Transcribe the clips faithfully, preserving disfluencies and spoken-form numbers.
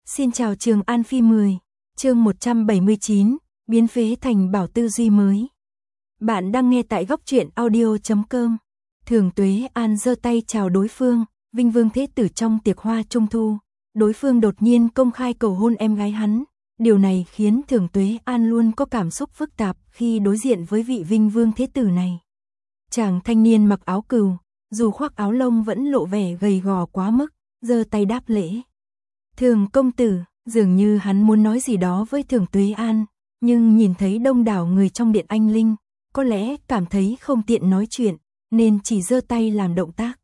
Xin chào Trường An Phi mười, chương một trăm bảy mươi chín, biến phế thành bảo tư duy mới. Bạn đang nghe tại góc truyện audio chấm com. Thường Tuế An giơ tay chào đối phương, Vinh Vương Thế Tử trong tiệc hoa trung thu. Đối phương đột nhiên công khai cầu hôn em gái hắn. Điều này khiến Thường Tuế An luôn có cảm xúc phức tạp khi đối diện với vị Vinh Vương Thế Tử này. Chàng thanh niên mặc áo cừu, dù khoác áo lông vẫn lộ vẻ gầy gò quá mức, giơ tay đáp lễ. Thường công tử, dường như hắn muốn nói gì đó với Thường Tuế An, nhưng nhìn thấy đông đảo người trong điện anh linh, có lẽ cảm thấy không tiện nói chuyện, nên chỉ giơ tay làm động tác.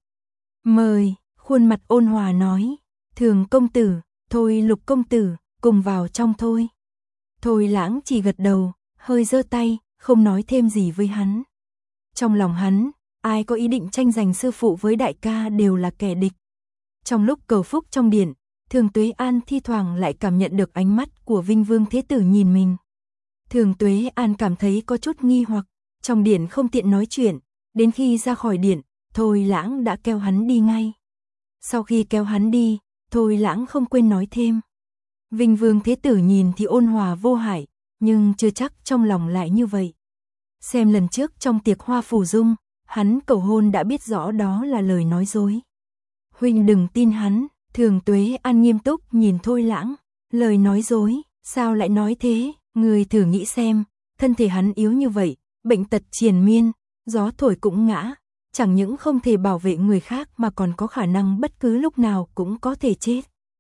Mời, khuôn mặt ôn hòa nói, Thường công tử, thôi Lục công tử, cùng vào trong thôi. Thôi Lãng chỉ gật đầu, hơi giơ tay, không nói thêm gì với hắn. Trong lòng hắn, ai có ý định tranh giành sư phụ với đại ca đều là kẻ địch. Trong lúc cầu phúc trong điện, Thường Tuế An thi thoảng lại cảm nhận được ánh mắt của Vinh Vương Thế Tử nhìn mình. Thường Tuế An cảm thấy có chút nghi hoặc, trong điện không tiện nói chuyện, đến khi ra khỏi điện, Thôi Lãng đã kéo hắn đi ngay. Sau khi kéo hắn đi, Thôi Lãng không quên nói thêm. Vinh Vương Thế Tử nhìn thì ôn hòa vô hại, nhưng chưa chắc trong lòng lại như vậy. Xem lần trước trong tiệc hoa phù dung, hắn cầu hôn đã biết rõ đó là lời nói dối. Huynh đừng tin hắn. Thường Tuế An nghiêm túc nhìn Thôi Lãng, lời nói dối, sao lại nói thế, người thử nghĩ xem, thân thể hắn yếu như vậy, bệnh tật triền miên, gió thổi cũng ngã, chẳng những không thể bảo vệ người khác mà còn có khả năng bất cứ lúc nào cũng có thể chết.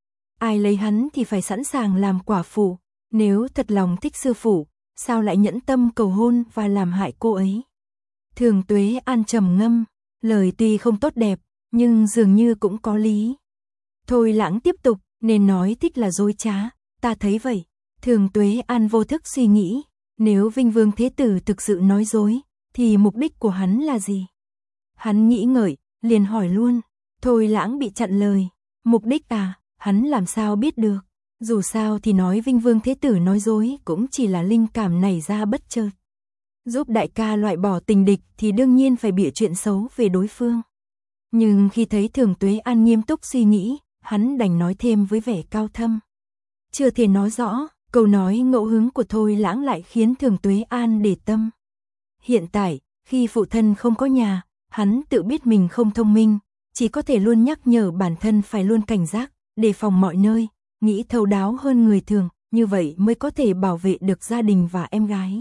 Ai lấy hắn thì phải sẵn sàng làm quả phụ, nếu thật lòng thích sư phụ, sao lại nhẫn tâm cầu hôn và làm hại cô ấy. Thường Tuế An trầm ngâm, lời tuy không tốt đẹp, nhưng dường như cũng có lý. Thôi Lãng tiếp tục, nên nói thích là dối trá, ta thấy vậy. Thường Tuế An vô thức suy nghĩ, nếu Vinh Vương Thế Tử thực sự nói dối, thì mục đích của hắn là gì? Hắn nghĩ ngợi, liền hỏi luôn. Thôi Lãng bị chặn lời, mục đích à, hắn làm sao biết được? Dù sao thì nói Vinh Vương Thế Tử nói dối cũng chỉ là linh cảm nảy ra bất chợt. Giúp đại ca loại bỏ tình địch thì đương nhiên phải bịa chuyện xấu về đối phương. Nhưng khi thấy Thường Tuế An nghiêm túc suy nghĩ, hắn đành nói thêm với vẻ cao thâm. Chưa thể nói rõ, câu nói ngẫu hứng của Thôi Lãng lại khiến Thường Tuế An để tâm. Hiện tại, khi phụ thân không có nhà, hắn tự biết mình không thông minh, chỉ có thể luôn nhắc nhở bản thân phải luôn cảnh giác, đề phòng mọi nơi, nghĩ thấu đáo hơn người thường, như vậy mới có thể bảo vệ được gia đình và em gái.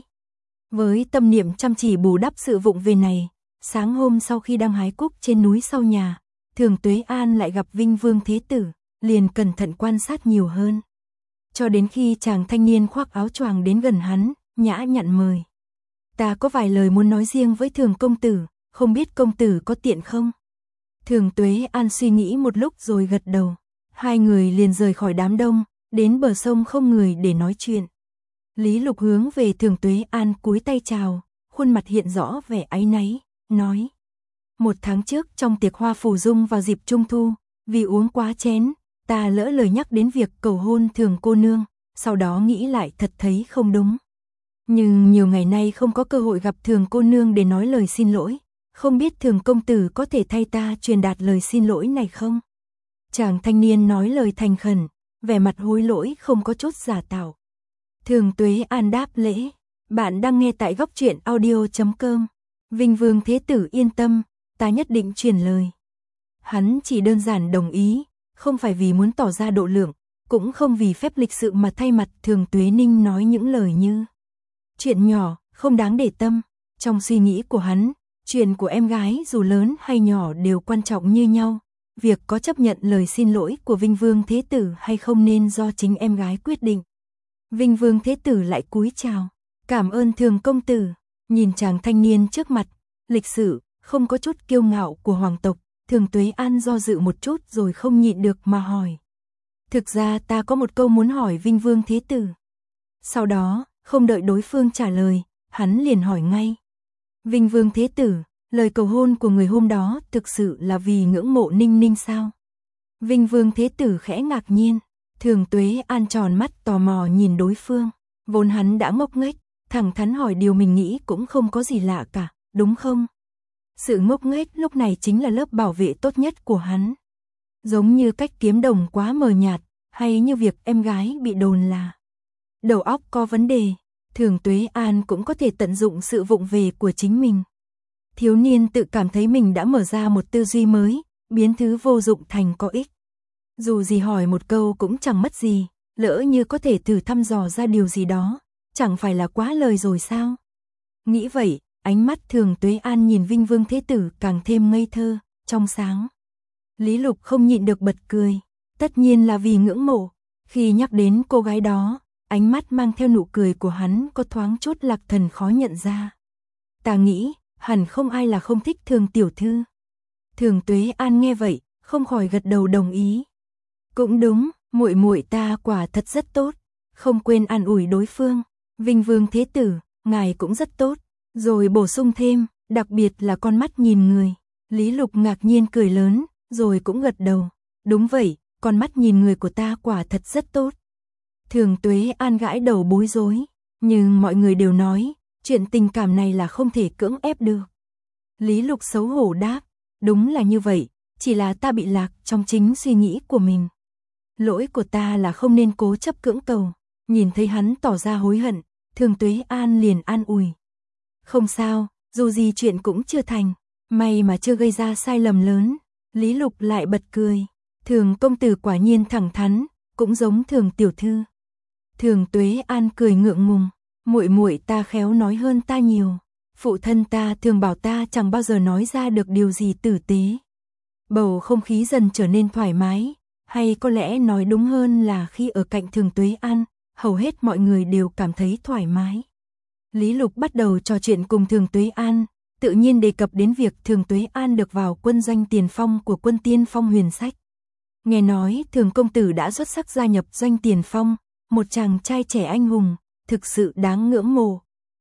Với tâm niệm chăm chỉ bù đắp sự vụng về này, sáng hôm sau khi đang hái cúc trên núi sau nhà, Thường Tuế An lại gặp Vinh Vương Thế Tử, liền cẩn thận quan sát nhiều hơn. Cho đến khi chàng thanh niên khoác áo choàng đến gần hắn, nhã nhặn mời. Ta có vài lời muốn nói riêng với Thường công tử, không biết công tử có tiện không? Thường Tuế An suy nghĩ một lúc rồi gật đầu. Hai người liền rời khỏi đám đông, đến bờ sông không người để nói chuyện. Lý Lục hướng về Thường Tuế An cúi tay chào, khuôn mặt hiện rõ vẻ áy náy, nói. Một tháng trước trong tiệc hoa phù dung vào dịp trung thu, vì uống quá chén, ta lỡ lời nhắc đến việc cầu hôn Thường cô nương, sau đó nghĩ lại thật thấy không đúng. Nhưng nhiều ngày nay không có cơ hội gặp Thường cô nương để nói lời xin lỗi, không biết Thường công tử có thể thay ta truyền đạt lời xin lỗi này không? Chàng thanh niên nói lời thành khẩn, vẻ mặt hối lỗi không có chút giả tạo. Thường Tuế An đáp lễ, bạn đang nghe tại góc truyện audio chấm com. Vinh Vương Thế Tử yên tâm, ta nhất định truyền lời. Hắn chỉ đơn giản đồng ý, không phải vì muốn tỏ ra độ lượng, cũng không vì phép lịch sự mà thay mặt Thường Tuế Ninh nói những lời như chuyện nhỏ, không đáng để tâm. Trong suy nghĩ của hắn, chuyện của em gái dù lớn hay nhỏ đều quan trọng như nhau. Việc có chấp nhận lời xin lỗi của Vinh Vương Thế Tử hay không nên do chính em gái quyết định. Vinh Vương Thế Tử lại cúi chào, cảm ơn Thường công tử. Nhìn chàng thanh niên trước mặt, lịch sự, không có chút kiêu ngạo của hoàng tộc, Thường Tuế An do dự một chút rồi không nhịn được mà hỏi. Thực ra ta có một câu muốn hỏi Vinh Vương Thế Tử. Sau đó, không đợi đối phương trả lời, hắn liền hỏi ngay. Vinh Vương Thế Tử, lời cầu hôn của người hôm đó thực sự là vì ngưỡng mộ Ninh Ninh sao? Vinh Vương Thế Tử khẽ ngạc nhiên, Thường Tuế An tròn mắt tò mò nhìn đối phương, vốn hắn đã ngốc nghếch, thẳng thắn hỏi điều mình nghĩ cũng không có gì lạ cả, đúng không? Sự ngốc nghếch lúc này chính là lớp bảo vệ tốt nhất của hắn. Giống như cách kiếm đồng quá mờ nhạt, hay như việc em gái bị đồn là đầu óc có vấn đề, Thường Tuế An cũng có thể tận dụng sự vụng về của chính mình. Thiếu niên tự cảm thấy mình đã mở ra một tư duy mới, biến thứ vô dụng thành có ích. Dù gì hỏi một câu cũng chẳng mất gì, lỡ như có thể thử thăm dò ra điều gì đó, chẳng phải là quá lời rồi sao? Nghĩ vậy, ánh mắt Thường Tuế An nhìn Vinh Vương Thế Tử càng thêm ngây thơ, trong sáng. Lý Lục không nhịn được bật cười, tất nhiên là vì ngưỡng mộ. Khi nhắc đến cô gái đó, ánh mắt mang theo nụ cười của hắn có thoáng chút lạc thần khó nhận ra. Ta nghĩ, hẳn không ai là không thích Thường tiểu thư. Thường Tuế An nghe vậy, không khỏi gật đầu đồng ý. Cũng đúng, muội muội ta quả thật rất tốt, không quên an ủi đối phương. Vinh Vương Thế Tử, ngài cũng rất tốt. Rồi bổ sung thêm, đặc biệt là con mắt nhìn người. Lý Lục ngạc nhiên cười lớn, rồi cũng gật đầu. Đúng vậy, con mắt nhìn người của ta quả thật rất tốt. Thường Tuế An gãi đầu bối rối, nhưng mọi người đều nói, chuyện tình cảm này là không thể cưỡng ép được. Lý Lục xấu hổ đáp, đúng là như vậy, chỉ là ta bị lạc trong chính suy nghĩ của mình. Lỗi của ta là không nên cố chấp cưỡng cầu. Nhìn thấy hắn tỏ ra hối hận, Thường Tuế An liền an ủi. Không sao, dù gì chuyện cũng chưa thành, may mà chưa gây ra sai lầm lớn. Lý Lục lại bật cười, Thường công tử quả nhiên thẳng thắn, cũng giống Thường tiểu thư. Thường Tuế An cười ngượng ngùng, muội muội ta khéo nói hơn ta nhiều, phụ thân ta thường bảo ta chẳng bao giờ nói ra được điều gì tử tế. Bầu không khí dần trở nên thoải mái, hay có lẽ nói đúng hơn là khi ở cạnh Thường Tuế An, hầu hết mọi người đều cảm thấy thoải mái. Lý Lục bắt đầu trò chuyện cùng Thường Tuế An, tự nhiên đề cập đến việc Thường Tuế An được vào quân doanh tiền phong của quân Tiên Phong Huyền Sách. Nghe nói Thường công tử đã xuất sắc gia nhập doanh tiền phong, một chàng trai trẻ anh hùng, thực sự đáng ngưỡng mộ.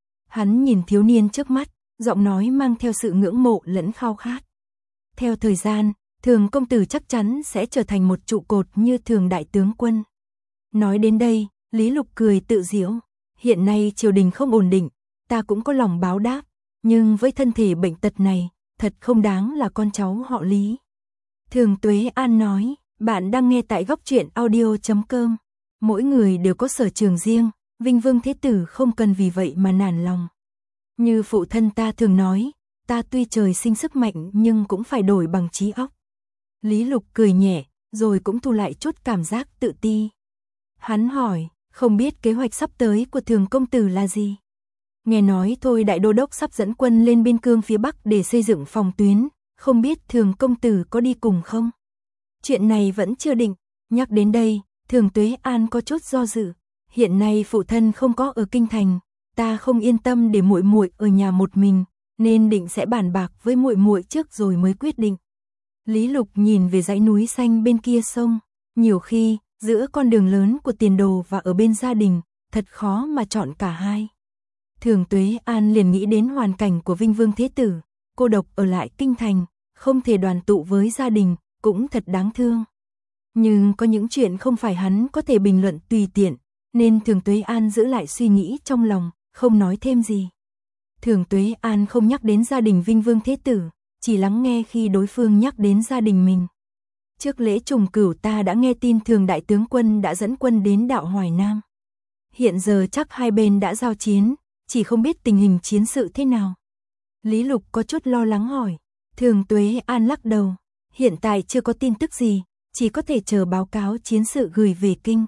Hắn nhìn thiếu niên trước mắt, giọng nói mang theo sự ngưỡng mộ lẫn khao khát. Theo thời gian, Thường công tử chắc chắn sẽ trở thành một trụ cột như Thường đại tướng quân. Nói đến đây, Lý Lục cười tự giễu, hiện nay triều đình không ổn định, ta cũng có lòng báo đáp, nhưng với thân thể bệnh tật này, thật không đáng là con cháu họ Lý. Thường Tuế An nói, bạn đang nghe tại góc truyện audio chấm com. Mỗi người đều có sở trường riêng, Vinh Vương Thế Tử không cần vì vậy mà nản lòng. Như phụ thân ta thường nói, ta tuy trời sinh sức mạnh nhưng cũng phải đổi bằng trí óc. Lý Lục cười nhẹ, rồi cũng thu lại chút cảm giác tự ti. Hắn hỏi, không biết kế hoạch sắp tới của Thường công tử là gì? Nghe nói thôi đại đô đốc sắp dẫn quân lên biên cương phía Bắc để xây dựng phòng tuyến, không biết Thường công tử có đi cùng không? Chuyện này vẫn chưa định, nhắc đến đây, Thường Tuế An có chút do dự. Hiện nay phụ thân không có ở kinh thành, ta không yên tâm để muội muội ở nhà một mình, nên định sẽ bàn bạc với muội muội trước rồi mới quyết định. Lý Lục nhìn về dãy núi xanh bên kia sông, nhiều khi, giữa con đường lớn của tiền đồ và ở bên gia đình, thật khó mà chọn cả hai. Thường Tuế An liền nghĩ đến hoàn cảnh của Vinh Vương Thế Tử, cô độc ở lại kinh thành, không thể đoàn tụ với gia đình, cũng thật đáng thương. Nhưng có những chuyện không phải hắn có thể bình luận tùy tiện, nên Thường Tuế An giữ lại suy nghĩ trong lòng, không nói thêm gì. Thường Tuế An không nhắc đến gia đình Vinh Vương Thế Tử, chỉ lắng nghe khi đối phương nhắc đến gia đình mình. Trước lễ trùng cửu ta đã nghe tin Thường đại tướng quân đã dẫn quân đến đạo Hoài Nam. Hiện giờ chắc hai bên đã giao chiến, chỉ không biết tình hình chiến sự thế nào. Lý Lục có chút lo lắng hỏi. Thường Tuế An lắc đầu, hiện tại chưa có tin tức gì, chỉ có thể chờ báo cáo chiến sự gửi về kinh.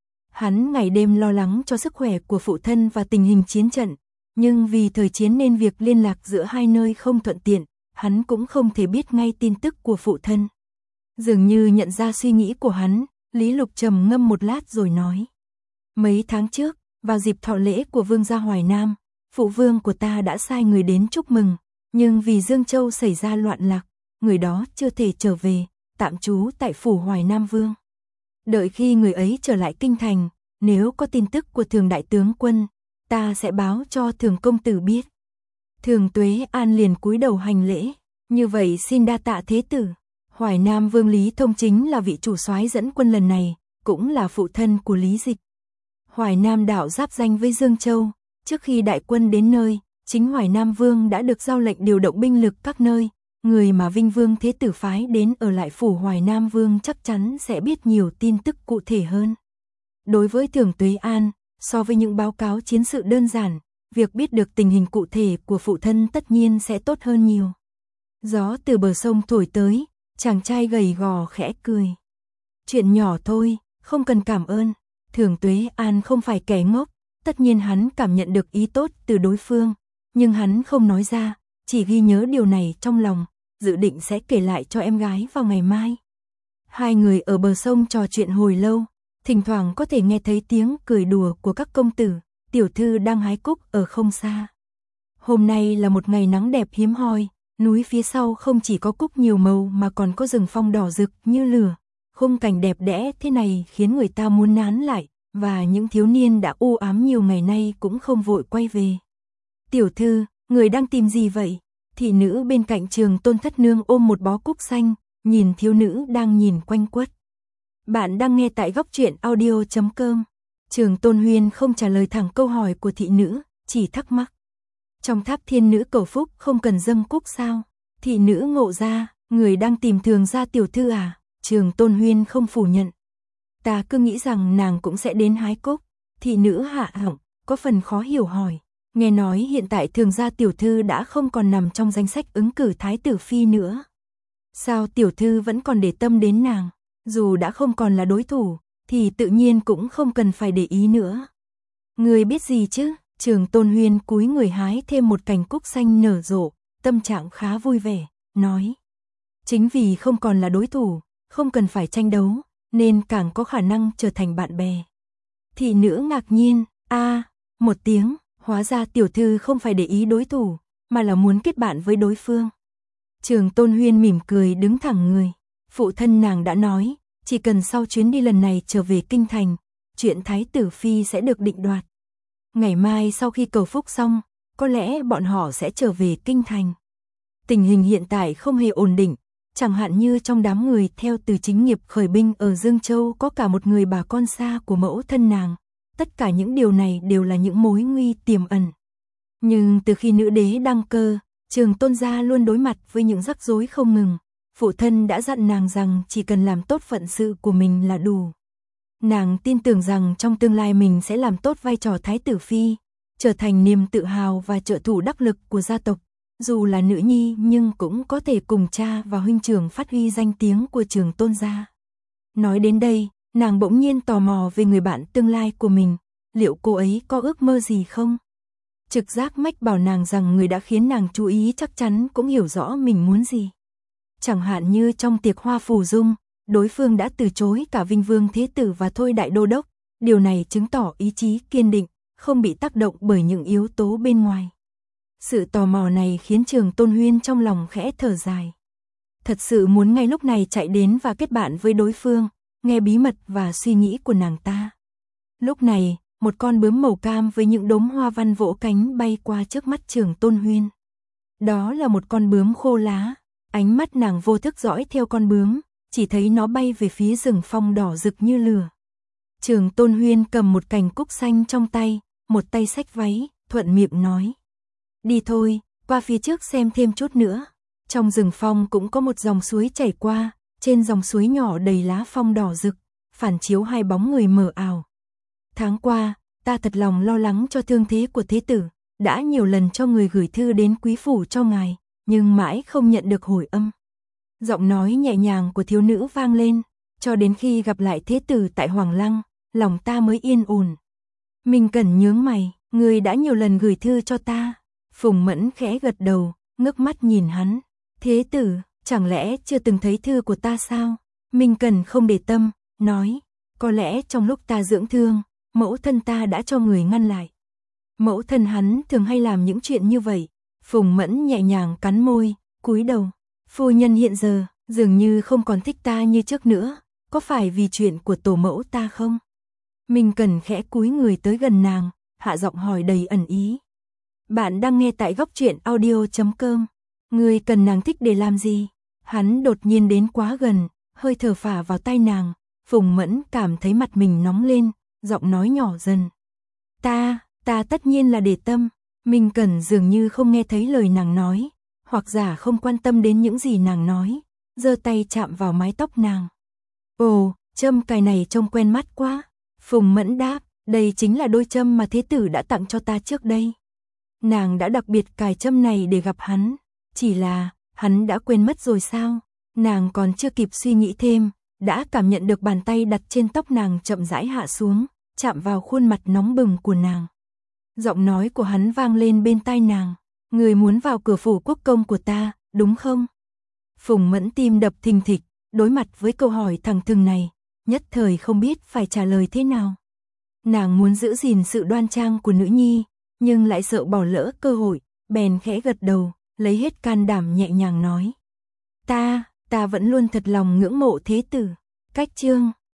Hắn ngày đêm lo lắng cho sức khỏe của phụ thân và tình hình chiến trận, nhưng vì thời chiến nên việc liên lạc giữa hai nơi không thuận tiện, hắn cũng không thể biết ngay tin tức của phụ thân. Dường như nhận ra suy nghĩ của hắn, Lý Lục trầm ngâm một lát rồi nói. Mấy tháng trước, vào dịp thọ lễ của vương gia Hoài Nam, phụ vương của ta đã sai người đến chúc mừng, nhưng vì Dương Châu xảy ra loạn lạc, người đó chưa thể trở về, tạm trú tại phủ Hoài Nam Vương. Đợi khi người ấy trở lại kinh thành, nếu có tin tức của Thường đại tướng quân, ta sẽ báo cho Thường công tử biết. Thường Tuế An liền cúi đầu hành lễ, như vậy xin đa tạ thế tử. Hoài Nam Vương Lý Thông chính là vị chủ soái dẫn quân lần này, cũng là phụ thân của Lý Dịch. Hoài Nam đảo giáp danh với Dương Châu, trước khi đại quân đến nơi, chính Hoài Nam Vương đã được giao lệnh điều động binh lực các nơi, người mà Vinh Vương Thế Tử phái đến ở lại phủ Hoài Nam Vương chắc chắn sẽ biết nhiều tin tức cụ thể hơn. Đối với Thường Tuế An, so với những báo cáo chiến sự đơn giản, việc biết được tình hình cụ thể của phụ thân tất nhiên sẽ tốt hơn nhiều. Gió từ bờ sông thổi tới, chàng trai gầy gò khẽ cười. Chuyện nhỏ thôi, không cần cảm ơn. Thường Tuế An không phải kẻ ngốc, tất nhiên hắn cảm nhận được ý tốt từ đối phương, nhưng hắn không nói ra, chỉ ghi nhớ điều này trong lòng, dự định sẽ kể lại cho em gái vào ngày mai. Hai người ở bờ sông trò chuyện hồi lâu, thỉnh thoảng có thể nghe thấy tiếng cười đùa của các công tử, tiểu thư đang hái cúc ở không xa. Hôm nay là một ngày nắng đẹp hiếm hoi, núi phía sau không chỉ có cúc nhiều màu mà còn có rừng phong đỏ rực như lửa. Khung cảnh đẹp đẽ thế này khiến người ta muốn nán lại, và những thiếu niên đã u ám nhiều ngày nay cũng không vội quay về. Tiểu thư, người đang tìm gì vậy? Thị nữ bên cạnh Trường Tôn thất nương ôm một bó cúc xanh, nhìn thiếu nữ đang nhìn quanh quất. Bạn đang nghe tại góc truyện audio chấm com. Trường Tôn Huyên không trả lời thẳng câu hỏi của thị nữ, chỉ thắc mắc. Trong tháp thiên nữ cầu phúc không cần dâng cúc sao? Thị nữ ngộ ra, người đang tìm Thường gia tiểu thư à? Trường Tôn Huyên không phủ nhận. Ta cứ nghĩ rằng nàng cũng sẽ đến hái cúc. Thị nữ hạ họng, có phần khó hiểu hỏi. Nghe nói hiện tại Thường gia tiểu thư đã không còn nằm trong danh sách ứng cử thái tử phi nữa. Sao tiểu thư vẫn còn để tâm đến nàng? Dù đã không còn là đối thủ, thì tự nhiên cũng không cần phải để ý nữa. Người biết gì chứ? Trường Tôn Huyên cúi người hái thêm một cành cúc xanh nở rộ, tâm trạng khá vui vẻ, nói. Chính vì không còn là đối thủ, không cần phải tranh đấu, nên càng có khả năng trở thành bạn bè. Thị nữ ngạc nhiên, a một tiếng, hóa ra tiểu thư không phải để ý đối thủ, mà là muốn kết bạn với đối phương. Trường Tôn Huyên mỉm cười đứng thẳng người, phụ thân nàng đã nói, chỉ cần sau chuyến đi lần này trở về kinh thành, chuyện thái tử phi sẽ được định đoạt. Ngày mai sau khi cầu phúc xong, có lẽ bọn họ sẽ trở về kinh thành. Tình hình hiện tại không hề ổn định, chẳng hạn như trong đám người theo từ chính nghiệp khởi binh ở Dương Châu có cả một người bà con xa của mẫu thân nàng. Tất cả những điều này đều là những mối nguy tiềm ẩn. Nhưng từ khi nữ đế đăng cơ, Trường Tôn gia luôn đối mặt với những rắc rối không ngừng. Phụ thân đã dặn nàng rằng chỉ cần làm tốt phận sự của mình là đủ. Nàng tin tưởng rằng trong tương lai mình sẽ làm tốt vai trò thái tử phi, trở thành niềm tự hào và trợ thủ đắc lực của gia tộc. Dù là nữ nhi nhưng cũng có thể cùng cha và huynh trưởng phát huy danh tiếng của Trường Tôn gia. Nói đến đây, nàng bỗng nhiên tò mò về người bạn tương lai của mình, liệu cô ấy có ước mơ gì không? Trực giác mách bảo nàng rằng người đã khiến nàng chú ý chắc chắn cũng hiểu rõ mình muốn gì. Chẳng hạn như trong tiệc hoa phù dung, đối phương đã từ chối cả Vinh Vương Thế Tử và Thôi Đại Đô Đốc, điều này chứng tỏ ý chí kiên định, không bị tác động bởi những yếu tố bên ngoài. Sự tò mò này khiến Trường Tôn Huyên trong lòng khẽ thở dài. Thật sự muốn ngay lúc này chạy đến và kết bạn với đối phương, nghe bí mật và suy nghĩ của nàng ta. Lúc này, một con bướm màu cam với những đốm hoa văn vỗ cánh bay qua trước mắt Trường Tôn Huyên. Đó là một con bướm khô lá, ánh mắt nàng vô thức dõi theo con bướm, chỉ thấy nó bay về phía rừng phong đỏ rực như lửa. Trường Tôn Huyên cầm một cành cúc xanh trong tay, một tay xách váy, thuận miệng nói. Đi thôi, qua phía trước xem thêm chút nữa. Trong rừng phong cũng có một dòng suối chảy qua, trên dòng suối nhỏ đầy lá phong đỏ rực, phản chiếu hai bóng người mờ ảo. Tháng qua, ta thật lòng lo lắng cho thương thế của thế tử, đã nhiều lần cho người gửi thư đến quý phủ cho ngài, nhưng mãi không nhận được hồi âm. Giọng nói nhẹ nhàng của thiếu nữ vang lên, cho đến khi gặp lại thế tử tại Hoàng Lăng, lòng ta mới yên ổn. Minh Cẩn nhướng mày, người đã nhiều lần gửi thư cho ta. Phùng Mẫn khẽ gật đầu, ngước mắt nhìn hắn. Thế tử, chẳng lẽ chưa từng thấy thư của ta sao? Minh Cẩn không để tâm, nói, có lẽ trong lúc ta dưỡng thương, mẫu thân ta đã cho người ngăn lại. Mẫu thân hắn thường hay làm những chuyện như vậy. Phùng Mẫn nhẹ nhàng cắn môi, cúi đầu. Phu nhân hiện giờ, dường như không còn thích ta như trước nữa, có phải vì chuyện của tổ mẫu ta không? Minh Cẩn khẽ cúi người tới gần nàng, hạ giọng hỏi đầy ẩn ý. Bạn đang nghe tại góc truyện audio chấm com. Người cần nàng thích để làm gì? Hắn đột nhiên đến quá gần, hơi thở phả vào tai nàng. Phùng Mẫn cảm thấy mặt mình nóng lên, giọng nói nhỏ dần. Ta, ta tất nhiên là để tâm. Minh Cẩn dường như không nghe thấy lời nàng nói, hoặc giả không quan tâm đến những gì nàng nói, giơ tay chạm vào mái tóc nàng. Ồ, châm cài này trông quen mắt quá. Phùng Mẫn đáp, đây chính là đôi châm mà thế tử đã tặng cho ta trước đây. Nàng đã đặc biệt cài châm này để gặp hắn, chỉ là, hắn đã quên mất rồi sao? Nàng còn chưa kịp suy nghĩ thêm, đã cảm nhận được bàn tay đặt trên tóc nàng chậm rãi hạ xuống, chạm vào khuôn mặt nóng bừng của nàng. Giọng nói của hắn vang lên bên tai nàng, người muốn vào cửa phủ quốc công của ta, đúng không? Phùng Mẫn tim đập thình thịch, đối mặt với câu hỏi thẳng thừng này, nhất thời không biết phải trả lời thế nào. Nàng muốn giữ gìn sự đoan trang của nữ nhi, nhưng lại sợ bỏ lỡ cơ hội, bèn khẽ gật đầu, lấy hết can đảm nhẹ nhàng nói. Ta, ta vẫn luôn thật lòng ngưỡng mộ thế tử. Cách chương